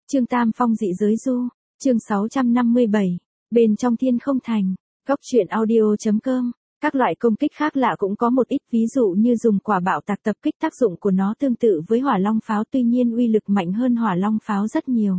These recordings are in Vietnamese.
Trương Tam Phong dị giới du, chương 657, bên trong thiên không thành, góc truyện audio.com. Các loại công kích khác lạ cũng có một ít, ví dụ như dùng quả bạo tạc tập kích, tác dụng của nó tương tự với hỏa long pháo, tuy nhiên uy lực mạnh hơn hỏa long pháo rất nhiều.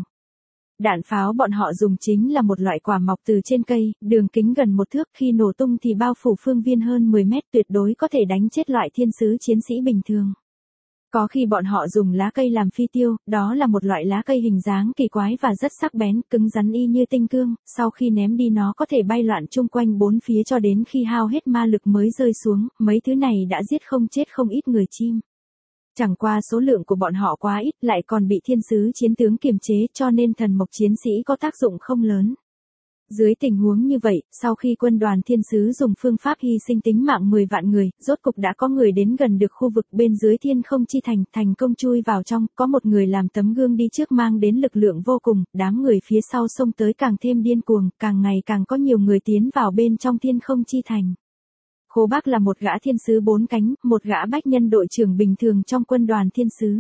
Đạn pháo bọn họ dùng chính là một loại quả mọc từ trên cây, đường kính gần 1 thước, khi nổ tung thì bao phủ phương viên hơn 10 mét, tuyệt đối có thể đánh chết loại thiên sứ chiến sĩ bình thường. Có khi bọn họ dùng lá cây làm phi tiêu, đó là một loại lá cây hình dáng kỳ quái và rất sắc bén, cứng rắn y như tinh cương, sau khi ném đi nó có thể bay loạn chung quanh bốn phía cho đến khi hao hết ma lực mới rơi xuống, mấy thứ này đã giết không chết không ít người chim. Chẳng qua số lượng của bọn họ quá ít, lại còn bị thiên sứ chiến tướng kiềm chế, cho nên thần mộc chiến sĩ có tác dụng không lớn. Dưới tình huống như vậy, sau khi quân đoàn thiên sứ dùng phương pháp hy sinh tính mạng 10 vạn người, rốt cục đã có người đến gần được khu vực bên dưới thiên không chi thành, thành công chui vào trong, có một người làm tấm gương đi trước mang đến lực lượng vô cùng, đám người phía sau xông tới càng thêm điên cuồng, càng ngày càng có nhiều người tiến vào bên trong thiên không chi thành. Khố Bác là một gã thiên sứ 4 cánh, một gã bách nhân đội trưởng bình thường trong quân đoàn thiên sứ.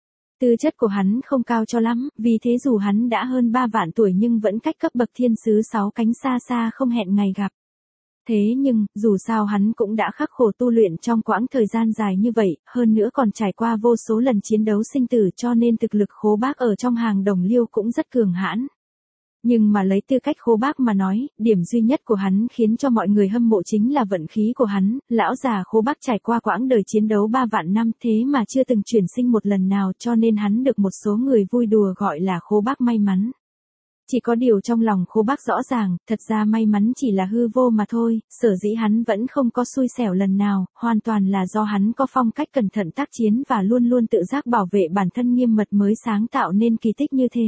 Tư chất của hắn không cao cho lắm, vì thế dù hắn đã hơn 3 vạn tuổi nhưng vẫn cách cấp bậc thiên sứ 6 cánh xa xa không hẹn ngày gặp. Thế nhưng, dù sao hắn cũng đã khắc khổ tu luyện trong quãng thời gian dài như vậy, hơn nữa còn trải qua vô số lần chiến đấu sinh tử, cho nên thực lực Khố Bác ở trong hàng đồng liêu cũng rất cường hãn. Nhưng mà lấy tư cách Khố Bác mà nói, điểm duy nhất của hắn khiến cho mọi người hâm mộ chính là vận khí của hắn, lão già Khố Bác trải qua quãng đời chiến đấu 3 vạn năm thế mà chưa từng chuyển sinh một lần nào, cho nên hắn được một số người vui đùa gọi là Khố Bác may mắn. Chỉ có điều trong lòng Khố Bác rõ ràng, thật ra may mắn chỉ là hư vô mà thôi, sở dĩ hắn vẫn không có xui xẻo lần nào, hoàn toàn là do hắn có phong cách cẩn thận tác chiến và luôn luôn tự giác bảo vệ bản thân nghiêm mật mới sáng tạo nên kỳ tích như thế.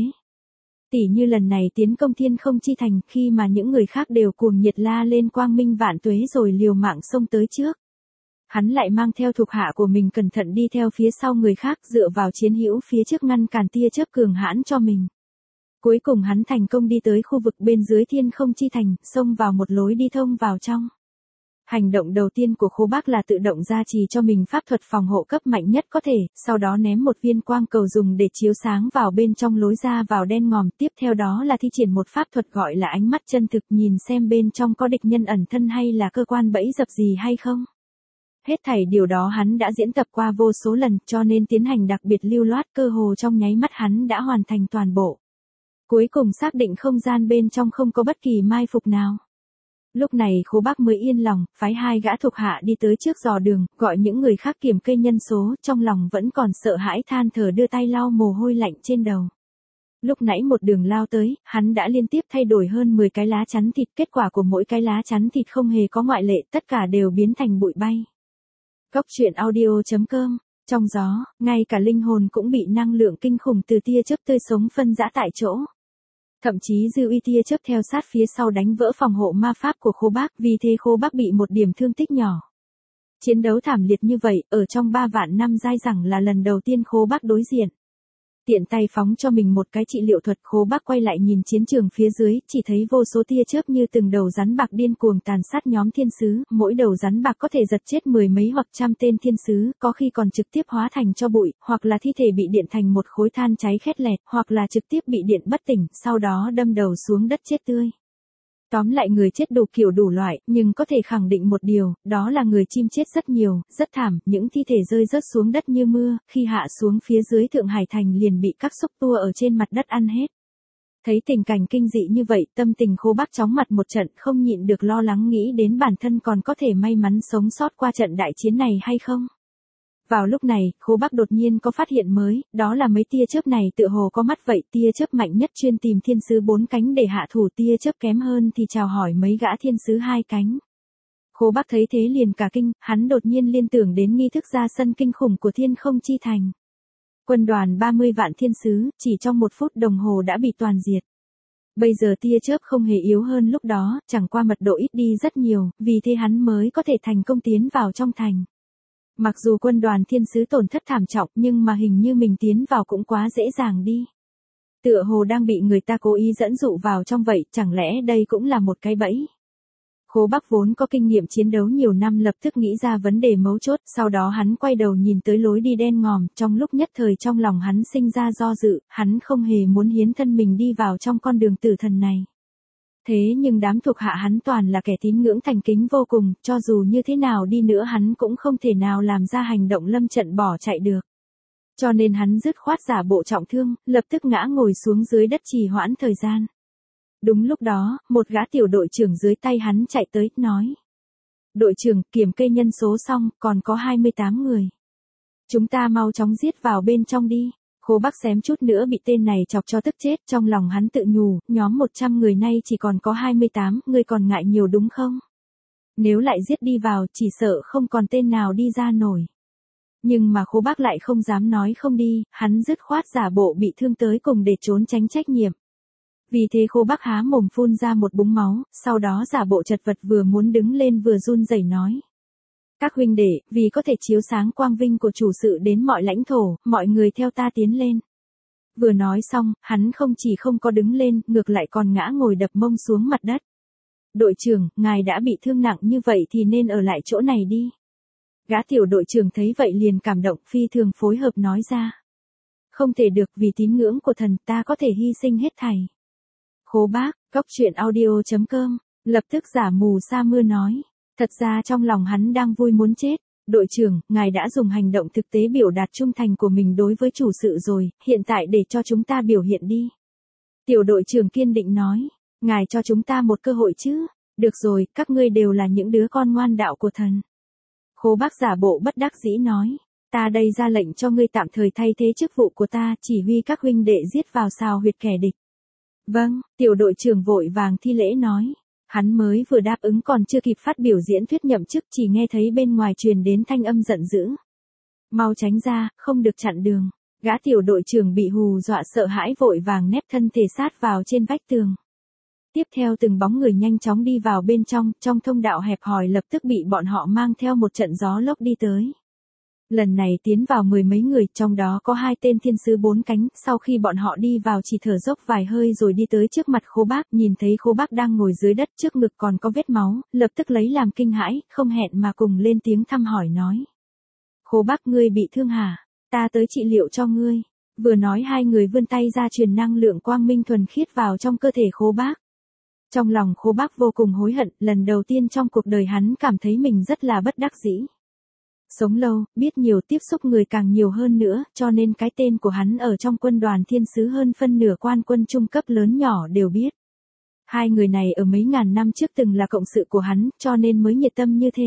Tỉ như lần này tiến công thiên không chi thành, khi mà những người khác đều cuồng nhiệt la lên quang minh vạn tuế rồi liều mạng xông tới trước. Hắn lại mang theo thuộc hạ của mình cẩn thận đi theo phía sau người khác, dựa vào chiến hữu phía trước ngăn cản tia chớp cường hãn cho mình. Cuối cùng hắn thành công đi tới khu vực bên dưới thiên không chi thành, xông vào một lối đi thông vào trong. Hành động đầu tiên của Khố Bác là tự động gia trì cho mình pháp thuật phòng hộ cấp mạnh nhất có thể, sau đó ném một viên quang cầu dùng để chiếu sáng vào bên trong lối ra vào đen ngòm, tiếp theo đó là thi triển một pháp thuật gọi là ánh mắt chân thực, nhìn xem bên trong có địch nhân ẩn thân hay là cơ quan bẫy dập gì hay không. Hết thảy điều đó hắn đã diễn tập qua vô số lần, cho nên tiến hành đặc biệt lưu loát, cơ hồ trong nháy mắt hắn đã hoàn thành toàn bộ. Cuối cùng xác định không gian bên trong không có bất kỳ mai phục nào. Lúc này Khố Bác mới yên lòng, phái 2 gã thuộc hạ đi tới trước dò đường, gọi những người khác kiểm kê nhân số, trong lòng vẫn còn sợ hãi than thở đưa tay lau mồ hôi lạnh trên đầu. Lúc nãy một đường lao tới, hắn đã liên tiếp thay đổi hơn 10 cái lá chắn thịt, kết quả của mỗi cái lá chắn thịt không hề có ngoại lệ, tất cả đều biến thành bụi bay. Góc truyện audio.com. Trong gió, ngay cả linh hồn cũng bị năng lượng kinh khủng từ tia chớp tươi sống phân rã tại chỗ. Thậm chí dư uy tia chớp theo sát phía sau đánh vỡ phòng hộ ma pháp của Khố Bác, vì thế Khố Bác bị một điểm thương tích nhỏ. Chiến đấu thảm liệt như vậy, ở trong 3 vạn năm dai dẳng là lần đầu tiên Khố Bác đối diện. Tiện tay phóng cho mình một cái trị liệu thuật, Khố Bác quay lại nhìn chiến trường phía dưới, chỉ thấy vô số tia chớp như từng đầu rắn bạc điên cuồng tàn sát nhóm thiên sứ, mỗi đầu rắn bạc có thể giật chết 10 mấy hoặc trăm tên thiên sứ, có khi còn trực tiếp hóa thành tro bụi, hoặc là thi thể bị điện thành một khối than cháy khét lẹt, hoặc là trực tiếp bị điện bất tỉnh, sau đó đâm đầu xuống đất chết tươi. Tóm lại người chết đủ kiểu đủ loại, nhưng có thể khẳng định một điều, đó là người chim chết rất nhiều, rất thảm, những thi thể rơi rớt xuống đất như mưa, khi hạ xuống phía dưới Thượng Hải Thành liền bị các xúc tua ở trên mặt đất ăn hết. Thấy tình cảnh kinh dị như vậy, tâm tình Khố Bác chóng mặt một trận, không nhịn được lo lắng nghĩ đến bản thân còn có thể may mắn sống sót qua trận đại chiến này hay không. Vào lúc này, Khố Bác đột nhiên có phát hiện mới, đó là mấy tia chớp này tựa hồ có mắt vậy, tia chớp mạnh nhất chuyên tìm thiên sứ 4 cánh để hạ thủ, tia chớp kém hơn thì chào hỏi mấy gã thiên sứ 2 cánh. Khố Bác thấy thế liền cả kinh, hắn đột nhiên liên tưởng đến nghi thức ra sân kinh khủng của thiên không chi thành. Quân đoàn 30 vạn thiên sứ, chỉ trong 1 phút đồng hồ đã bị toàn diệt. Bây giờ tia chớp không hề yếu hơn lúc đó, chẳng qua mật độ ít đi rất nhiều, vì thế hắn mới có thể thành công tiến vào trong thành. Mặc dù quân đoàn thiên sứ tổn thất thảm trọng nhưng mà hình như mình tiến vào cũng quá dễ dàng đi. Tựa hồ đang bị người ta cố ý dẫn dụ vào trong vậy, chẳng lẽ đây cũng là một cái bẫy. Khố Bắc vốn có kinh nghiệm chiến đấu nhiều năm lập tức nghĩ ra vấn đề mấu chốt, sau đó hắn quay đầu nhìn tới lối đi đen ngòm, trong lúc nhất thời trong lòng hắn sinh ra do dự, hắn không hề muốn hiến thân mình đi vào trong con đường tử thần này. Thế nhưng đám thuộc hạ hắn toàn là kẻ tín ngưỡng thành kính vô cùng, cho dù như thế nào đi nữa hắn cũng không thể nào làm ra hành động lâm trận bỏ chạy được. Cho nên hắn dứt khoát giả bộ trọng thương, lập tức ngã ngồi xuống dưới đất trì hoãn thời gian. Đúng lúc đó, một gã tiểu đội trưởng dưới tay hắn chạy tới, nói. Đội trưởng, kiểm kê nhân số xong, còn có 28 người. Chúng ta mau chóng giết vào bên trong đi. Khố Bắc xém chút nữa bị tên này chọc cho tức chết, trong lòng hắn tự nhủ, nhóm 100 người nay chỉ còn có 28, ngươi còn ngại nhiều đúng không? Nếu lại giết đi vào, chỉ sợ không còn tên nào đi ra nổi. Nhưng mà Khố Bắc lại không dám nói không đi, hắn dứt khoát giả bộ bị thương tới cùng để trốn tránh trách nhiệm. Vì thế Khố Bắc há mồm phun ra một búng máu, sau đó giả bộ chật vật vừa muốn đứng lên vừa run rẩy nói. Các huynh đệ, vì có thể chiếu sáng quang vinh của chủ sự đến mọi lãnh thổ, mọi người theo ta tiến lên. Vừa nói xong, hắn không chỉ không có đứng lên, ngược lại còn ngã ngồi đập mông xuống mặt đất. Đội trưởng, ngài đã bị thương nặng như vậy thì nên ở lại chỗ này đi. Gã tiểu đội trưởng thấy vậy liền cảm động, phi thường phối hợp nói ra. Không thể được, vì tín ngưỡng của thần ta có thể hy sinh hết thảy. Khố Bác, goctruyện.audio.com, lập tức giả mù sa mưa nói. Thật ra trong lòng hắn đang vui muốn chết. Đội trưởng, ngài đã dùng hành động thực tế biểu đạt trung thành của mình đối với chủ sự rồi, hiện tại để cho chúng ta biểu hiện đi. Tiểu đội trưởng kiên định nói, ngài cho chúng ta một cơ hội chứ. Được rồi, các ngươi đều là những đứa con ngoan đạo của thần. Khố Bác giả bộ bất đắc dĩ nói, ta đây ra lệnh cho ngươi tạm thời thay thế chức vụ của ta, chỉ huy các huynh đệ giết vào sào huyệt kẻ địch. Vâng, tiểu đội trưởng vội vàng thi lễ nói. Hắn mới vừa đáp ứng còn chưa kịp phát biểu diễn thuyết nhậm chức, chỉ nghe thấy bên ngoài truyền đến thanh âm giận dữ. Mau tránh ra, không được chặn đường. Gã tiểu đội trưởng bị hù dọa sợ hãi vội vàng nép thân thể sát vào trên vách tường. Tiếp theo từng bóng người nhanh chóng đi vào bên trong thông đạo hẹp hòi lập tức bị bọn họ mang theo một trận gió lốc đi tới. Lần này tiến vào 10 mấy người, trong đó có 2 tên thiên sứ 4 cánh, sau khi bọn họ đi vào chỉ thở dốc vài hơi rồi đi tới trước mặt Khố Bác, nhìn thấy Khố Bác đang ngồi dưới đất trước ngực còn có vết máu, lập tức lấy làm kinh hãi, không hẹn mà cùng lên tiếng thăm hỏi nói. Khố Bác, ngươi bị thương hả? Ta tới trị liệu cho ngươi. Vừa nói hai người vươn tay ra truyền năng lượng quang minh thuần khiết vào trong cơ thể Khố Bác. Trong lòng Khố Bác vô cùng hối hận, lần đầu tiên trong cuộc đời hắn cảm thấy mình rất là bất đắc dĩ. Sống lâu, biết nhiều, tiếp xúc người càng nhiều hơn nữa, cho nên cái tên của hắn ở trong quân đoàn thiên sứ hơn phân nửa quan quân trung cấp lớn nhỏ đều biết. Hai người này ở mấy ngàn năm trước từng là cộng sự của hắn, cho nên mới nhiệt tâm như thế.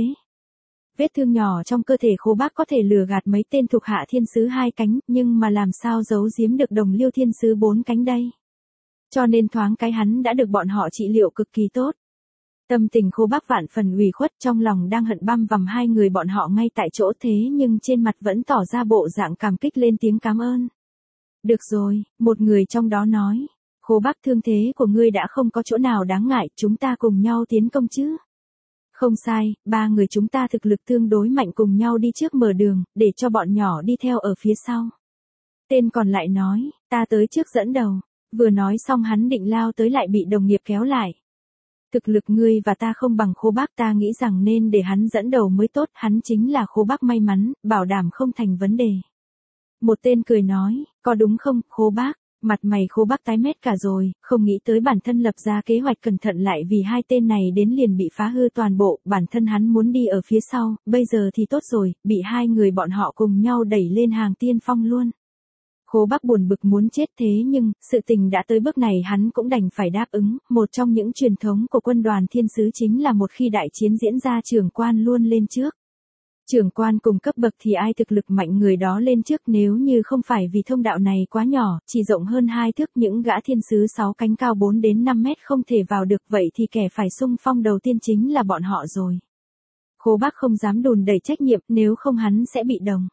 Vết thương nhỏ trong cơ thể Khố Bác có thể lừa gạt mấy tên thuộc hạ thiên sứ 2 cánh, nhưng mà làm sao giấu giếm được đồng liêu thiên sứ 4 cánh đây. Cho nên thoáng cái hắn đã được bọn họ trị liệu cực kỳ tốt. Tâm tình Khố Bác vạn phần ủy khuất, trong lòng đang hận băm vằm hai người bọn họ ngay tại chỗ, thế nhưng trên mặt vẫn tỏ ra bộ dạng cảm kích lên tiếng cảm ơn. Được rồi, một người trong đó nói, Khố Bác, thương thế của ngươi đã không có chỗ nào đáng ngại, chúng ta cùng nhau tiến công chứ. Không sai, 3 người chúng ta thực lực tương đối mạnh, cùng nhau đi trước mở đường, để cho bọn nhỏ đi theo ở phía sau. Tên còn lại nói, ta tới trước dẫn đầu. Vừa nói xong hắn định lao tới lại bị đồng nghiệp kéo lại. Thực lực ngươi và ta không bằng Khố Bác, ta nghĩ rằng nên để hắn dẫn đầu mới tốt, hắn chính là Khố Bác may mắn, bảo đảm không thành vấn đề. Một tên cười nói, có đúng không, Khố Bác? Mặt mày Khố Bác tái mét cả rồi, không nghĩ tới bản thân lập ra kế hoạch cẩn thận lại vì 2 tên này đến liền bị phá hư toàn bộ, bản thân hắn muốn đi ở phía sau, bây giờ thì tốt rồi, bị 2 người bọn họ cùng nhau đẩy lên hàng tiên phong luôn. Khố Bác buồn bực muốn chết, thế nhưng, sự tình đã tới bước này hắn cũng đành phải đáp ứng, một trong những truyền thống của quân đoàn thiên sứ chính là một khi đại chiến diễn ra trưởng quan luôn lên trước. Trưởng quan cùng cấp bậc thì ai thực lực mạnh người đó lên trước, nếu như không phải vì thông đạo này quá nhỏ, chỉ rộng hơn 2 thước, những gã thiên sứ 6 cánh cao 4 đến 5 mét không thể vào được, vậy thì kẻ phải xung phong đầu tiên chính là bọn họ rồi. Khố Bác không dám đùn đẩy trách nhiệm, nếu không hắn sẽ bị đồng.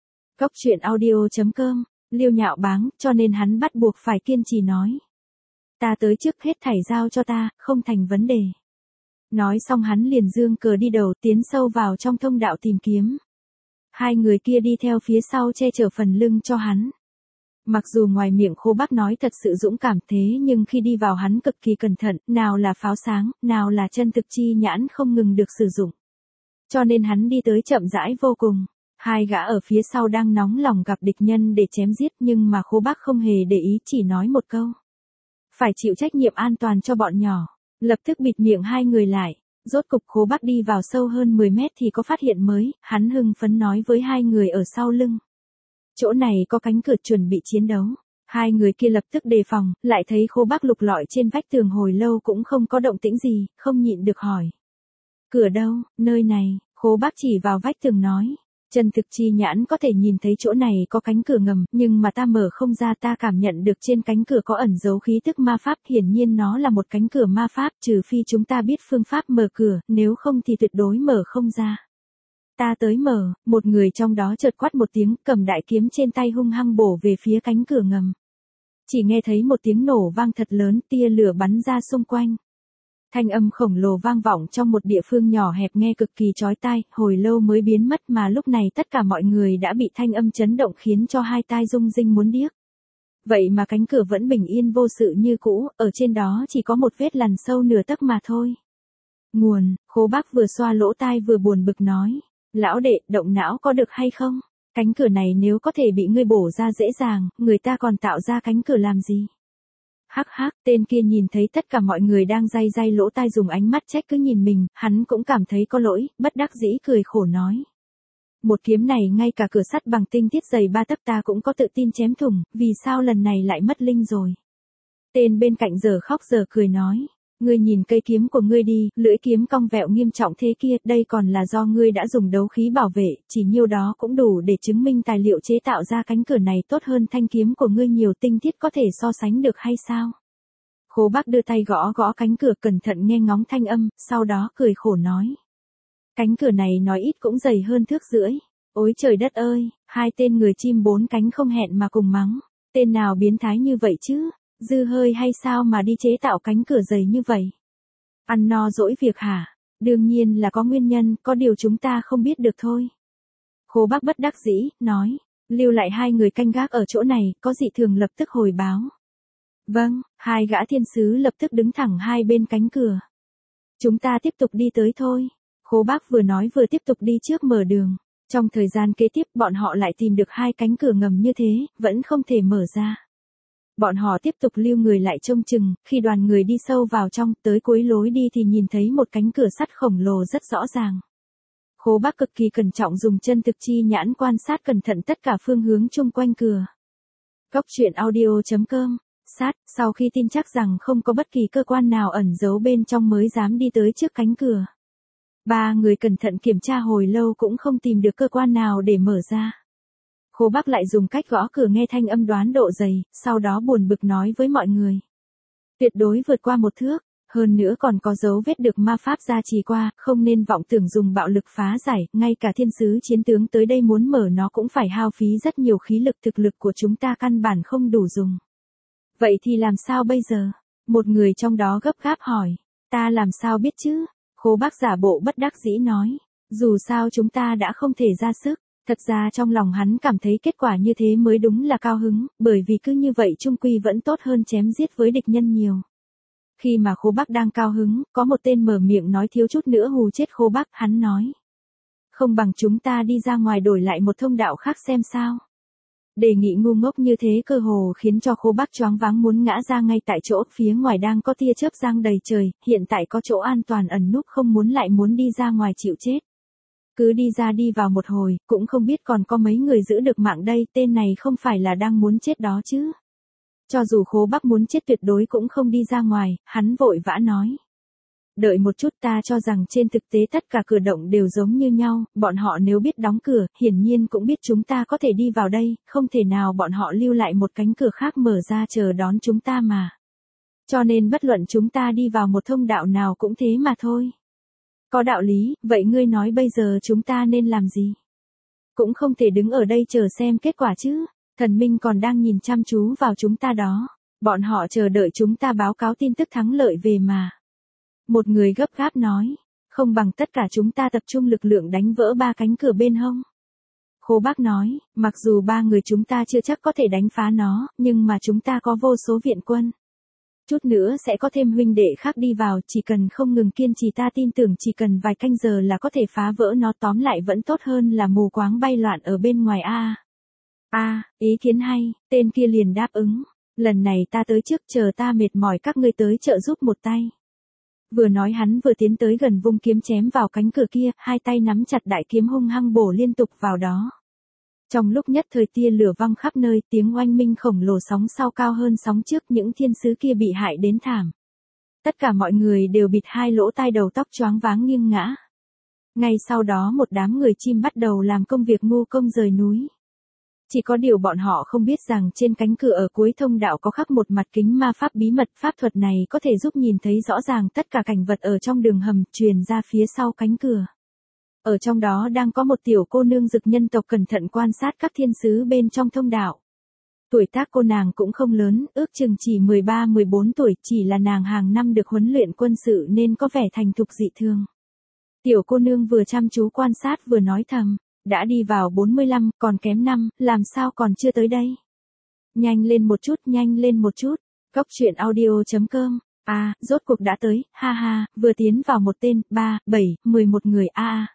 Goctruyện.audio.com, liêu nhạo báng, cho nên hắn bắt buộc phải kiên trì nói. Ta tới trước, hết thảy giao cho ta, không thành vấn đề. Nói xong hắn liền giương cờ đi đầu, tiến sâu vào trong thông đạo tìm kiếm. 2 người kia đi theo phía sau che chở phần lưng cho hắn. Mặc dù ngoài miệng Khô Bác nói thật sự dũng cảm thế nhưng khi đi vào hắn cực kỳ cẩn thận, nào là pháo sáng, nào là chân thực chi nhãn không ngừng được sử dụng. Cho nên hắn đi tới chậm rãi vô cùng. Hai gã ở phía sau đang nóng lòng gặp địch nhân để chém giết nhưng mà Khô Bác không hề để ý, chỉ nói một câu. Phải chịu trách nhiệm an toàn cho bọn nhỏ. Lập tức bịt miệng hai người lại. Rốt cục Khô Bác đi vào sâu hơn 10 mét thì có phát hiện mới, hắn hưng phấn nói với hai người ở sau lưng. Chỗ này có cánh cửa chuẩn bị chiến đấu. Hai người kia lập tức đề phòng, lại thấy Khô Bác lục lọi trên vách tường hồi lâu cũng không có động tĩnh gì, không nhịn được hỏi. Cửa đâu, nơi này, Khô Bác chỉ vào vách tường nói. Chân thực chi nhãn có thể nhìn thấy chỗ này có cánh cửa ngầm, nhưng mà ta mở không ra, ta cảm nhận được trên cánh cửa có ẩn dấu khí tức ma pháp, hiển nhiên nó là một cánh cửa ma pháp, trừ phi chúng ta biết phương pháp mở cửa, nếu không thì tuyệt đối mở không ra. Ta tới mở, một người trong đó chợt quát một tiếng, cầm đại kiếm trên tay hung hăng bổ về phía cánh cửa ngầm. Chỉ nghe thấy một tiếng nổ vang thật lớn, tia lửa bắn ra xung quanh. Thanh âm khổng lồ vang vọng trong một địa phương nhỏ hẹp nghe cực kỳ chói tai, hồi lâu mới biến mất mà lúc này tất cả mọi người đã bị thanh âm chấn động khiến cho hai tai rung rinh muốn điếc. Vậy mà cánh cửa vẫn bình yên vô sự như cũ, ở trên đó chỉ có một vết lằn sâu nửa tấc mà thôi. Nguồn, Khô Bác vừa xoa lỗ tai vừa buồn bực nói. Lão đệ, động não có được hay không? Cánh cửa này nếu có thể bị ngươi bổ ra dễ dàng, người ta còn tạo ra cánh cửa làm gì? Hắc hắc, tên kia nhìn thấy tất cả mọi người đang day day lỗ tai dùng ánh mắt trách cứ nhìn mình, hắn cũng cảm thấy có lỗi, bất đắc dĩ cười khổ nói. Một kiếm này ngay cả cửa sắt bằng tinh tiết dày 3 tấc ta cũng có tự tin chém thủng, vì sao lần này lại mất linh rồi? Tên bên cạnh giờ khóc giờ cười nói. Ngươi nhìn cây kiếm của ngươi đi, lưỡi kiếm cong vẹo nghiêm trọng thế kia, đây còn là do ngươi đã dùng đấu khí bảo vệ, chỉ nhiêu đó cũng đủ để chứng minh tài liệu chế tạo ra cánh cửa này tốt hơn thanh kiếm của ngươi nhiều, tinh tiết có thể so sánh được hay sao? Khô Bác đưa tay gõ gõ cánh cửa cẩn thận nghe ngóng thanh âm, sau đó cười khổ nói. Cánh cửa này nói ít cũng dày hơn thước rưỡi. Ôi trời đất ơi, hai tên người chim bốn cánh không hẹn mà cùng mắng. Tên nào biến thái như vậy chứ? Dư hơi hay sao mà đi chế tạo cánh cửa dày như vậy? Ăn no dỗi việc hả? Đương nhiên là có nguyên nhân, có điều chúng ta không biết được thôi. Khô Bác bất đắc dĩ, nói. Lưu lại hai người canh gác ở chỗ này, có dị thường lập tức hồi báo. Vâng, hai gã thiên sứ lập tức đứng thẳng hai bên cánh cửa. Chúng ta tiếp tục đi tới thôi. Khô Bác vừa nói vừa tiếp tục đi trước mở đường. Trong thời gian kế tiếp bọn họ lại tìm được hai cánh cửa ngầm như thế, vẫn không thể mở ra. Bọn họ tiếp tục lưu người lại trông chừng, khi đoàn người đi sâu vào trong, tới cuối lối đi thì nhìn thấy một cánh cửa sắt khổng lồ rất rõ ràng. Khô Bác cực kỳ cẩn trọng dùng chân thực chi nhãn quan sát cẩn thận tất cả phương hướng chung quanh cửa. Góc truyện audio.com. Sau khi tin chắc rằng không có bất kỳ cơ quan nào ẩn giấu bên trong mới dám đi tới trước cánh cửa. Ba người cẩn thận kiểm tra hồi lâu cũng không tìm được cơ quan nào để mở ra. Khô Bác lại dùng cách gõ cửa nghe thanh âm đoán độ dày, sau đó buồn bực nói với mọi người. Tuyệt đối vượt qua 1 thước, hơn nữa còn có dấu vết được ma pháp gia trì qua, không nên vọng tưởng dùng bạo lực phá giải, ngay cả thiên sứ chiến tướng tới đây muốn mở nó cũng phải hao phí rất nhiều khí lực, thực lực của chúng ta căn bản không đủ dùng. Vậy thì làm sao bây giờ? Một người trong đó gấp gáp hỏi. Ta làm sao biết chứ? Khô Bác giả bộ bất đắc dĩ nói. Dù sao chúng ta đã không thể ra sức. Thật ra trong lòng hắn cảm thấy kết quả như thế mới đúng là cao hứng, bởi vì cứ như vậy chung quy vẫn tốt hơn chém giết với địch nhân nhiều. Khi mà Khô Bác đang cao hứng, có một tên mở miệng nói thiếu chút nữa hù chết Khô Bác, hắn nói. Không bằng chúng ta đi ra ngoài đổi lại một thông đạo khác xem sao. Đề nghị ngu ngốc như thế cơ hồ khiến cho Khô Bác choáng váng muốn ngã ra ngay tại chỗ, phía ngoài đang có tia chớp giăng đầy trời, hiện tại có chỗ an toàn ẩn núp không muốn lại muốn đi ra ngoài chịu chết. Cứ đi ra đi vào một hồi, cũng không biết còn có mấy người giữ được mạng đây, tên này không phải là đang muốn chết đó chứ. Cho dù Khô Bác muốn chết tuyệt đối cũng không đi ra ngoài, hắn vội vã nói. Đợi một chút, ta cho rằng trên thực tế tất cả cửa động đều giống như nhau, bọn họ nếu biết đóng cửa, hiển nhiên cũng biết chúng ta có thể đi vào đây, không thể nào bọn họ lưu lại một cánh cửa khác mở ra chờ đón chúng ta mà. Cho nên bất luận chúng ta đi vào một thông đạo nào cũng thế mà thôi. Có đạo lý, vậy ngươi nói bây giờ chúng ta nên làm gì? Cũng không thể đứng ở đây chờ xem kết quả chứ, thần minh còn đang nhìn chăm chú vào chúng ta đó, bọn họ chờ đợi chúng ta báo cáo tin tức thắng lợi về mà. Một người gấp gáp nói, không bằng tất cả chúng ta tập trung lực lượng đánh vỡ 3 cánh cửa bên hông. Khô Bác nói, mặc dù 3 người chúng ta chưa chắc có thể đánh phá nó, nhưng mà chúng ta có vô số viện quân. Chút nữa sẽ có thêm huynh đệ khác đi vào, chỉ cần không ngừng kiên trì ta tin tưởng chỉ cần vài canh giờ là có thể phá vỡ nó, tóm lại vẫn tốt hơn là mù quáng bay loạn ở bên ngoài a. Ý kiến hay, tên kia liền đáp ứng. Lần này ta tới trước, chờ ta mệt mỏi các ngươi tới trợ giúp một tay. Vừa nói hắn vừa tiến tới gần vung kiếm chém vào cánh cửa kia, hai tay nắm chặt đại kiếm hung hăng bổ liên tục vào đó. Trong lúc nhất thời tia lửa văng khắp nơi, tiếng oanh minh khổng lồ sóng sau cao hơn sóng trước, những thiên sứ kia bị hại đến thảm. Tất cả mọi người đều bịt hai lỗ tai, đầu tóc choáng váng nghiêng ngã. Ngay sau đó một đám người chim bắt đầu làm công việc ngu công rời núi. Chỉ có điều bọn họ không biết rằng trên cánh cửa ở cuối thông đạo có khắc một mặt kính ma pháp bí mật, pháp thuật này có thể giúp nhìn thấy rõ ràng tất cả cảnh vật ở trong đường hầm, truyền ra phía sau cánh cửa. Ở trong đó đang có một tiểu cô nương dực nhân tộc cẩn thận quan sát các thiên sứ bên trong thông đạo. Tuổi tác cô nàng cũng không lớn, ước chừng chỉ 13-14 tuổi, chỉ là nàng hàng năm được huấn luyện quân sự nên có vẻ thành thục dị thường. Tiểu cô nương vừa chăm chú quan sát vừa nói thầm, đã đi vào 45, còn kém 5, làm sao còn chưa tới đây? Nhanh lên một chút, nhanh lên một chút. Goctruyện.audio.com. Rốt cuộc đã tới, ha ha, vừa tiến vào một tên, 3, 7, 11 người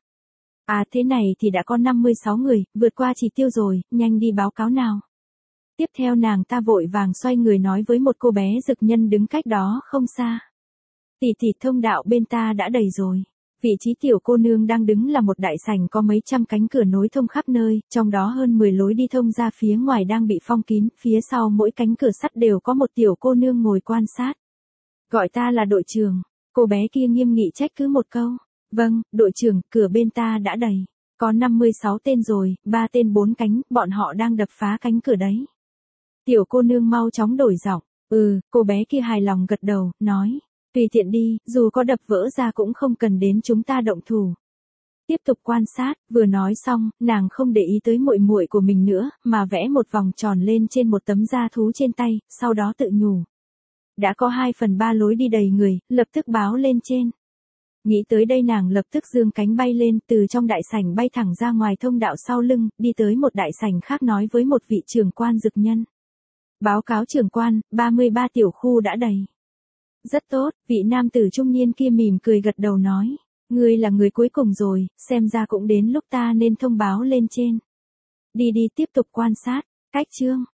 thế này thì đã có 56 người, vượt qua chỉ tiêu rồi, nhanh đi báo cáo nào. Tiếp theo nàng ta vội vàng xoay người nói với một cô bé dực nhân đứng cách đó không xa. Tỷ tỷ, thông đạo bên ta đã đầy rồi. Vị trí tiểu cô nương đang đứng là một đại sảnh có mấy trăm cánh cửa nối thông khắp nơi, trong đó hơn 10 lối đi thông ra phía ngoài đang bị phong kín, phía sau mỗi cánh cửa sắt đều có một tiểu cô nương ngồi quan sát. Gọi ta là đội trưởng, cô bé kia nghiêm nghị trách cứ một câu. Vâng, đội trưởng, cửa bên ta đã đầy. Có 56 tên rồi, 3 tên 4 cánh, bọn họ đang đập phá cánh cửa đấy. Tiểu cô nương mau chóng đổi giọng. Cô bé kia hài lòng gật đầu, nói. Tùy tiện đi, dù có đập vỡ ra cũng không cần đến chúng ta động thủ. Tiếp tục quan sát, vừa nói xong, nàng không để ý tới muội muội của mình nữa, mà vẽ một vòng tròn lên trên một tấm da thú trên tay, sau đó tự nhủ. Đã có 2/3 lối đi đầy người, lập tức báo lên trên. Nghĩ tới đây nàng lập tức giương cánh bay lên, từ trong đại sảnh bay thẳng ra ngoài thông đạo sau lưng, đi tới một đại sảnh khác nói với một vị trưởng quan dực nhân. Báo cáo trưởng quan, 33 tiểu khu đã đầy. Rất tốt, vị nam tử trung niên kia mỉm cười gật đầu nói. Ngươi là người cuối cùng rồi, xem ra cũng đến lúc ta nên thông báo lên trên. Đi tiếp tục quan sát. Cách chương.